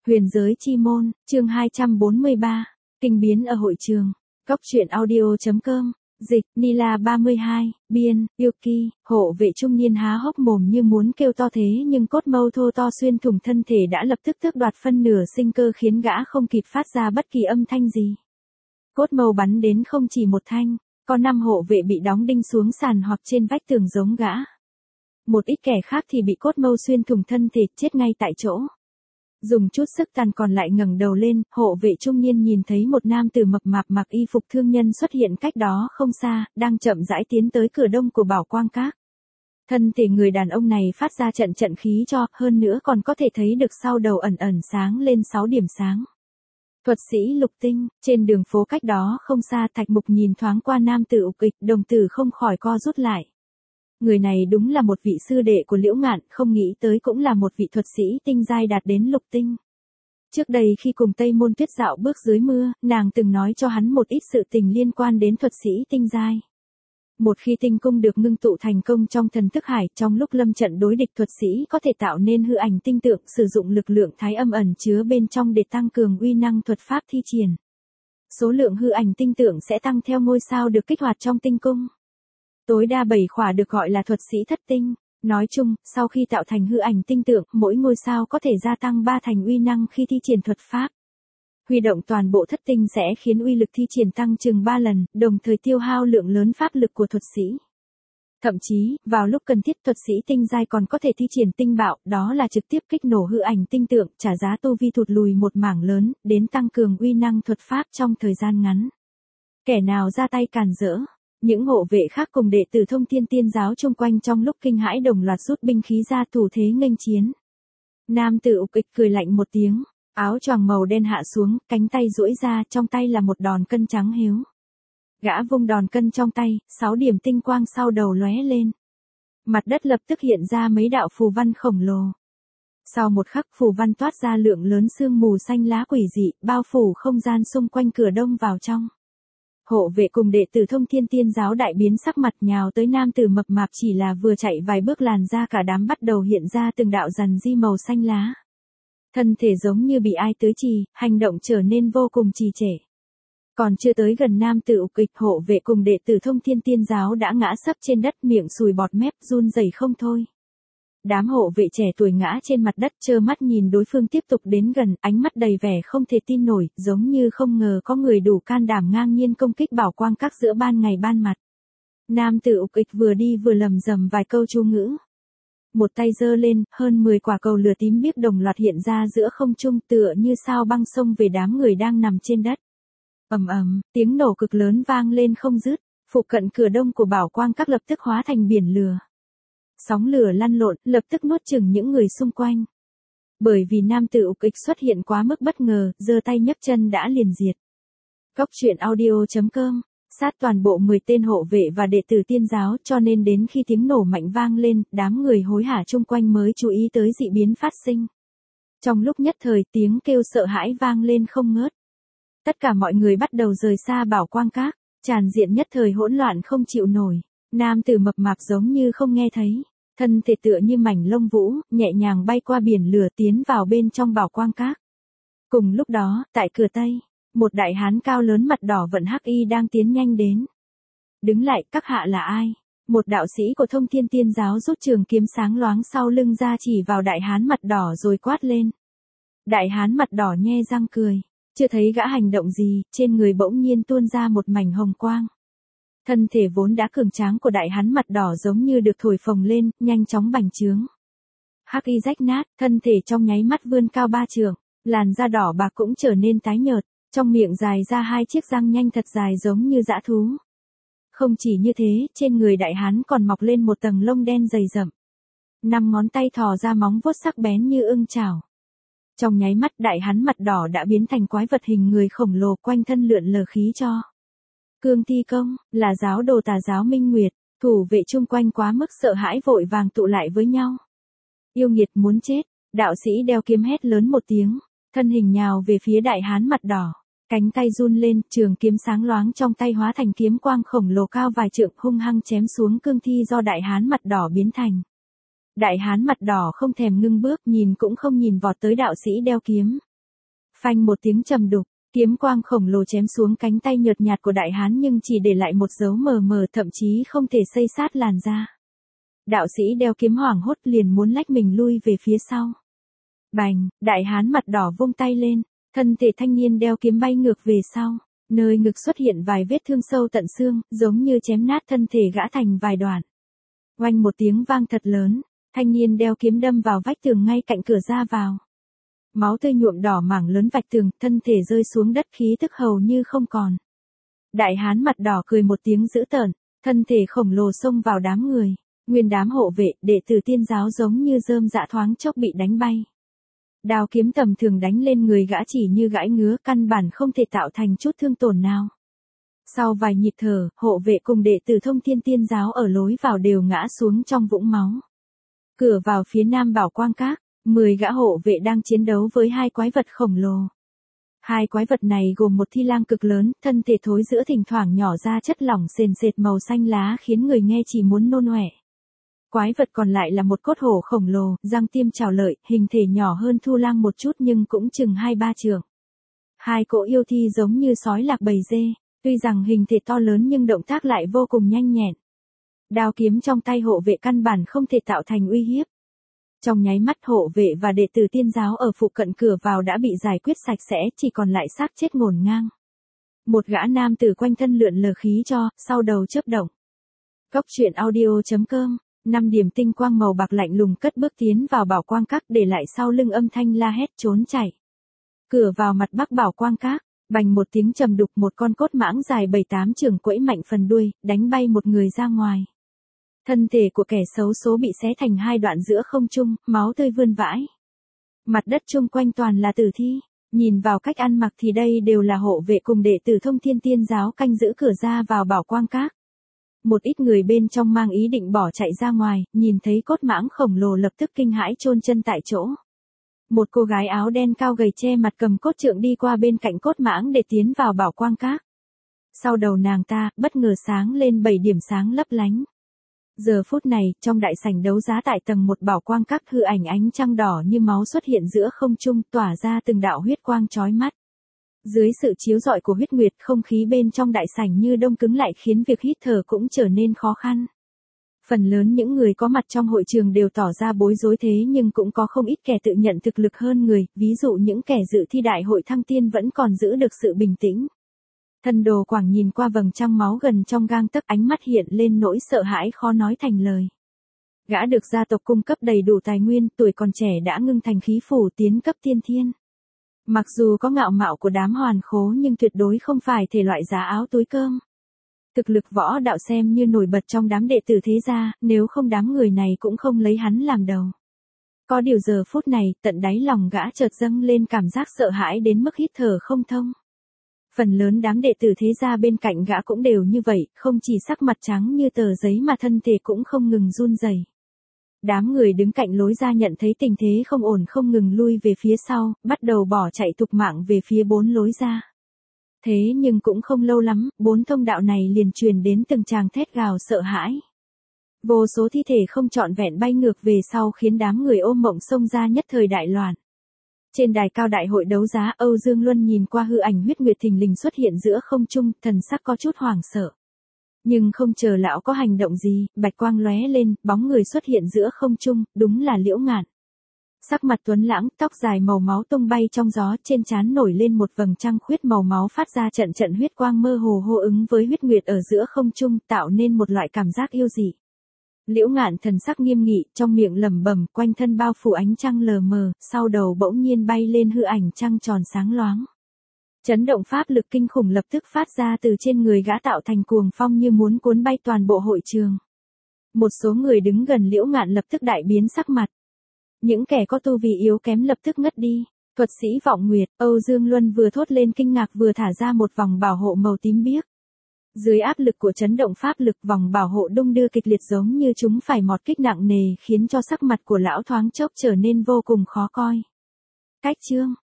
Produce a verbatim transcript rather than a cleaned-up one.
Huyền giới chi môn, chương hai trăm bốn mươi ba, kinh biến ở hội trường. Cốc truyện audio.com, dịch, Nila ba mươi hai, biên, Yuki, hộ vệ trung niên há hốc mồm như muốn kêu to thế nhưng cốt mâu thô to xuyên thủng thân thể đã lập tức tước đoạt phân nửa sinh cơ khiến gã không kịp phát ra bất kỳ âm thanh gì. Cốt mâu bắn đến không chỉ một thanh, có năm hộ vệ bị đóng đinh xuống sàn hoặc trên vách tường giống gã. Một ít kẻ khác thì bị cốt mâu xuyên thủng thân thể chết ngay tại chỗ. Dùng chút sức tàn còn lại ngẩng đầu lên, hộ vệ trung niên nhìn thấy một nam tử mập mạp mặc y phục thương nhân xuất hiện cách đó không xa, đang chậm rãi tiến tới cửa đông của Bảo Quang Các. Thân thể người đàn ông này phát ra trận trận khí cho, hơn nữa còn có thể thấy được sau đầu ẩn ẩn sáng lên sáu điểm sáng. Thuật sĩ Lục Tinh, trên đường phố cách đó không xa Thạch Mục nhìn thoáng qua nam tử ục ịch, đồng tử không khỏi co rút lại. Người này đúng là một vị sư đệ của Liễu Ngạn, không nghĩ tới cũng là một vị thuật sĩ tinh giai đạt đến lục tinh. Trước đây khi cùng Tây Môn Tuyết dạo bước dưới mưa, nàng từng nói cho hắn một ít sự tình liên quan đến thuật sĩ tinh giai. Một khi tinh cung được ngưng tụ thành công trong thần thức hải, trong lúc lâm trận đối địch thuật sĩ có thể tạo nên hư ảnh tinh tượng, sử dụng lực lượng thái âm ẩn chứa bên trong để tăng cường uy năng thuật pháp thi triển. Số lượng hư ảnh tinh tượng sẽ tăng theo ngôi sao được kích hoạt trong tinh cung. Tối đa bảy khỏa được gọi là thuật sĩ thất tinh. Nói chung, sau khi tạo thành hư ảnh tinh tượng, mỗi ngôi sao có thể gia tăng ba thành uy năng khi thi triển thuật pháp. Huy động toàn bộ thất tinh sẽ khiến uy lực thi triển tăng chừng ba lần, đồng thời tiêu hao lượng lớn pháp lực của thuật sĩ. Thậm chí, vào lúc cần thiết thuật sĩ tinh giai còn có thể thi triển tinh bạo, đó là trực tiếp kích nổ hư ảnh tinh tượng, trả giá tu vi thụt lùi một mảng lớn, đến tăng cường uy năng thuật pháp trong thời gian ngắn. Kẻ nào ra tay cản rỡ. Những hộ vệ khác cùng đệ tử Thông Thiên Tiên giáo chung quanh trong lúc kinh hãi đồng loạt rút binh khí ra thủ thế nghênh chiến. Nam tử ục ịch cười lạnh một tiếng, áo choàng màu đen hạ xuống, cánh tay duỗi ra, trong tay là một đòn cân trắng hiếu. Gã vung đòn cân trong tay, sáu điểm tinh quang sau đầu lóe lên. Mặt đất lập tức hiện ra mấy đạo phù văn khổng lồ. Sau một khắc phù văn toát ra lượng lớn sương mù xanh lá quỷ dị, bao phủ không gian xung quanh cửa đông vào trong. Hộ vệ cùng đệ tử Thông Thiên Tiên giáo đại biến sắc mặt nhào tới nam tử mập mạp, chỉ là vừa chạy vài bước làn ra cả đám bắt đầu hiện ra từng đạo rằn di màu xanh lá. Thân thể giống như bị ai tưới trì, hành động trở nên vô cùng trì trệ. Còn chưa tới gần nam tử ục ịch, hộ vệ cùng đệ tử Thông Thiên Tiên giáo đã ngã sấp trên đất, miệng sùi bọt mép, run rẩy không thôi. Đám hộ vệ trẻ tuổi ngã trên mặt đất trơ mắt nhìn đối phương tiếp tục đến gần, ánh mắt đầy vẻ không thể tin nổi, giống như không ngờ có người đủ can đảm ngang nhiên công kích Bảo Quang Các giữa ban ngày ban mặt. Nam tử ục ịch vừa đi vừa lầm rầm vài câu chú ngữ. Một tay giơ lên, hơn mười quả cầu lửa tím biếc đồng loạt hiện ra giữa không trung, tựa như sao băng xông về đám người đang nằm trên đất. Ầm ầm, tiếng nổ cực lớn vang lên không dứt, phụ cận cửa đông của Bảo Quang Các lập tức hóa thành biển lửa. Sóng lửa lăn lộn, lập tức nuốt chửng những người xung quanh. Bởi vì nam tử ục ịch xuất hiện quá mức bất ngờ, giơ tay nhấc chân đã liền diệt. Cốc truyện audio.com, sát toàn bộ mười tên hộ vệ và đệ tử tiên giáo, cho nên đến khi tiếng nổ mạnh vang lên, đám người hối hả chung quanh mới chú ý tới dị biến phát sinh. Trong lúc nhất thời tiếng kêu sợ hãi vang lên không ngớt. Tất cả mọi người bắt đầu rời xa Bảo Quang Các, tràn diện nhất thời hỗn loạn không chịu nổi. Nam tử mập mạp giống như không nghe thấy, thân thể tựa như mảnh lông vũ, nhẹ nhàng bay qua biển lửa tiến vào bên trong Bảo Quang Các. Cùng lúc đó, tại cửa Tây, một đại hán cao lớn mặt đỏ vận hắc y đang tiến nhanh đến. Đứng lại, các hạ là ai? Một đạo sĩ của Thông Thiên Tiên giáo rút trường kiếm sáng loáng sau lưng ra chỉ vào đại hán mặt đỏ rồi quát lên. Đại hán mặt đỏ nhe răng cười, chưa thấy gã hành động gì, trên người bỗng nhiên tuôn ra một mảnh hồng quang. Thân thể vốn đã cường tráng của đại hán mặt đỏ giống như được thổi phồng lên, nhanh chóng bành trướng. Hắc y rách nát, thân thể trong nháy mắt vươn cao ba trượng, làn da đỏ bạc cũng trở nên tái nhợt, trong miệng dài ra hai chiếc răng nhanh thật dài giống như dã thú. Không chỉ như thế, trên người đại hán còn mọc lên một tầng lông đen dày rậm. Năm ngón tay thò ra móng vuốt sắc bén như ưng chảo. Trong nháy mắt đại hán mặt đỏ đã biến thành quái vật hình người khổng lồ, quanh thân lượn lờ khí cho. Cương Thi Công, là giáo đồ tà giáo Minh Nguyệt, thủ vệ chung quanh quá mức sợ hãi vội vàng tụ lại với nhau. Yêu nghiệt muốn chết, đạo sĩ đeo kiếm hét lớn một tiếng, thân hình nhào về phía đại hán mặt đỏ, cánh tay run lên, trường kiếm sáng loáng trong tay hóa thành kiếm quang khổng lồ cao vài trượng hung hăng chém xuống cương thi do đại hán mặt đỏ biến thành. Đại hán mặt đỏ không thèm ngưng bước, nhìn cũng không nhìn vọt tới đạo sĩ đeo kiếm, Phanh một tiếng trầm đục, kiếm quang khổng lồ chém xuống cánh tay nhợt nhạt của đại hán nhưng chỉ để lại một dấu mờ mờ, thậm chí không thể xây sát làn da. Đạo sĩ đeo kiếm hoảng hốt liền muốn lách mình lui về phía sau. Bành, đại hán mặt đỏ vung tay lên, thân thể thanh niên đeo kiếm bay ngược về sau, nơi ngực xuất hiện vài vết thương sâu tận xương, giống như chém nát thân thể gã thành vài đoạn. Oanh một tiếng vang thật lớn, thanh niên đeo kiếm đâm vào vách tường ngay cạnh cửa ra vào. Máu tươi nhuộm đỏ mảng lớn vạch tường, thân thể rơi xuống đất khí tức hầu như không còn. Đại hán mặt đỏ cười một tiếng dữ tợn, thân thể khổng lồ xông vào đám người, nguyên đám hộ vệ, đệ tử tiên giáo giống như rơm rạ thoáng chốc bị đánh bay. Đao kiếm tầm thường đánh lên người gã chỉ như gãi ngứa, căn bản không thể tạo thành chút thương tổn nào. Sau vài nhịp thở, hộ vệ cùng đệ tử Thông Thiên Tiên giáo ở lối vào đều ngã xuống trong vũng máu. Cửa vào phía nam Bảo Quang Các, mười gã hộ vệ đang chiến đấu với hai quái vật khổng lồ. Hai quái vật này gồm một thi lang cực lớn, thân thể thối rữa thỉnh thoảng nhỏ ra chất lỏng sền sệt màu xanh lá khiến người nghe chỉ muốn nôn ọe. Quái vật còn lại là một cốt hổ khổng lồ, răng tiêm trảo lợi, hình thể nhỏ hơn thu lang một chút nhưng cũng chừng hai ba trượng. Hai cỗ yêu thi giống như sói lạc bầy dê, tuy rằng hình thể to lớn nhưng động tác lại vô cùng nhanh nhẹn. Đao kiếm trong tay hộ vệ căn bản không thể tạo thành uy hiếp. Trong nháy mắt hộ vệ và đệ tử tiên giáo ở phụ cận cửa vào đã bị giải quyết sạch sẽ, chỉ còn lại xác chết ngổn ngang. Một gã nam tử quanh thân lượn lờ khí cho, sau đầu chớp động. Cốc truyện audio chấm com, năm điểm tinh quang màu bạc lạnh lùng cất bước tiến vào Bảo Quang Các, để lại sau lưng âm thanh la hét trốn chạy. Cửa vào mặt bắc Bảo Quang Các, bành một tiếng trầm đục, một con cốt mãng dài bảy tám trượng quẫy mạnh phần đuôi, đánh bay một người ra ngoài. Thân thể của kẻ xấu số bị xé thành hai đoạn giữa không trung, máu tươi vươn vãi. Mặt đất chung quanh toàn là tử thi, nhìn vào cách ăn mặc thì đây đều là hộ vệ cùng đệ tử Thông Thiên Tiên giáo canh giữ cửa ra vào Bảo Quang Các. Một ít người bên trong mang ý định bỏ chạy ra ngoài, nhìn thấy cốt mãng khổng lồ lập tức kinh hãi chôn chân tại chỗ. Một cô gái áo đen cao gầy che mặt cầm cốt trượng đi qua bên cạnh cốt mãng để tiến vào Bảo Quang Các. Sau đầu nàng ta, bất ngờ sáng lên bảy điểm sáng lấp lánh. Giờ phút này, trong đại sảnh đấu giá tại tầng một Bảo Quang Các, hư ảnh ánh trăng đỏ như máu xuất hiện giữa không trung, tỏa ra từng đạo huyết quang chói mắt. Dưới sự chiếu rọi của huyết nguyệt, không khí bên trong đại sảnh như đông cứng lại khiến việc hít thở cũng trở nên khó khăn. Phần lớn những người có mặt trong hội trường đều tỏ ra bối rối, thế nhưng cũng có không ít kẻ tự nhận thực lực hơn người, ví dụ những kẻ dự thi đại hội thăng tiên vẫn còn giữ được sự bình tĩnh. Thần Đồ Quảng nhìn qua vầng trăng máu gần trong gang tấc, ánh mắt hiện lên nỗi sợ hãi khó nói thành lời. Gã được gia tộc cung cấp đầy đủ tài nguyên, tuổi còn trẻ đã ngưng thành khí phủ tiến cấp tiên thiên. Mặc dù có ngạo mạo của đám hoàn khố nhưng tuyệt đối không phải thể loại giá áo túi cơm. Thực lực võ đạo xem như nổi bật trong đám đệ tử thế gia, nếu không đám người này cũng không lấy hắn làm đầu. Có điều giờ phút này, tận đáy lòng gã chợt dâng lên cảm giác sợ hãi đến mức hít thở không thông. Phần lớn đám đệ tử thế gia bên cạnh gã cũng đều như vậy, không chỉ sắc mặt trắng như tờ giấy mà thân thể cũng không ngừng run rẩy. Đám người đứng cạnh lối ra nhận thấy tình thế không ổn không ngừng lui về phía sau, bắt đầu bỏ chạy thục mạng về phía bốn lối ra. Thế nhưng cũng không lâu lắm, bốn thông đạo này liền truyền đến từng tràng thét gào sợ hãi. Vô số thi thể không trọn vẹn bay ngược về sau khiến đám người ôm mộng xông ra, nhất thời đại loạn. Trên đài cao đại hội đấu giá, Âu Dương Luân nhìn qua hư ảnh huyết nguyệt thình lình xuất hiện giữa không trung, thần sắc có chút hoảng sợ. Nhưng không chờ lão có hành động gì, bạch quang lóe lên, bóng người xuất hiện giữa không trung, đúng là Liễu Ngạn. Sắc mặt tuấn lãng, tóc dài màu máu tung bay trong gió, trên trán nổi lên một vầng trăng khuyết màu máu phát ra trận trận huyết quang mơ hồ hô ứng với huyết nguyệt ở giữa không trung, tạo nên một loại cảm giác yêu dị. Liễu Ngạn thần sắc nghiêm nghị, trong miệng lẩm bẩm, quanh thân bao phủ ánh trăng lờ mờ, sau đầu bỗng nhiên bay lên hư ảnh trăng tròn sáng loáng. Chấn động pháp lực kinh khủng lập tức phát ra từ trên người gã, tạo thành cuồng phong như muốn cuốn bay toàn bộ hội trường. Một số người đứng gần Liễu Ngạn lập tức đại biến sắc mặt. Những kẻ có tu vi yếu kém lập tức ngất đi. Thuật sĩ Vọng Nguyệt, Âu Dương Luân vừa thốt lên kinh ngạc vừa thả ra một vòng bảo hộ màu tím biếc. Dưới áp lực của chấn động pháp lực, vòng bảo hộ đung đưa kịch liệt giống như chúng phải mọt kích nặng nề, khiến cho sắc mặt của lão thoáng chốc trở nên vô cùng khó coi. Cách chương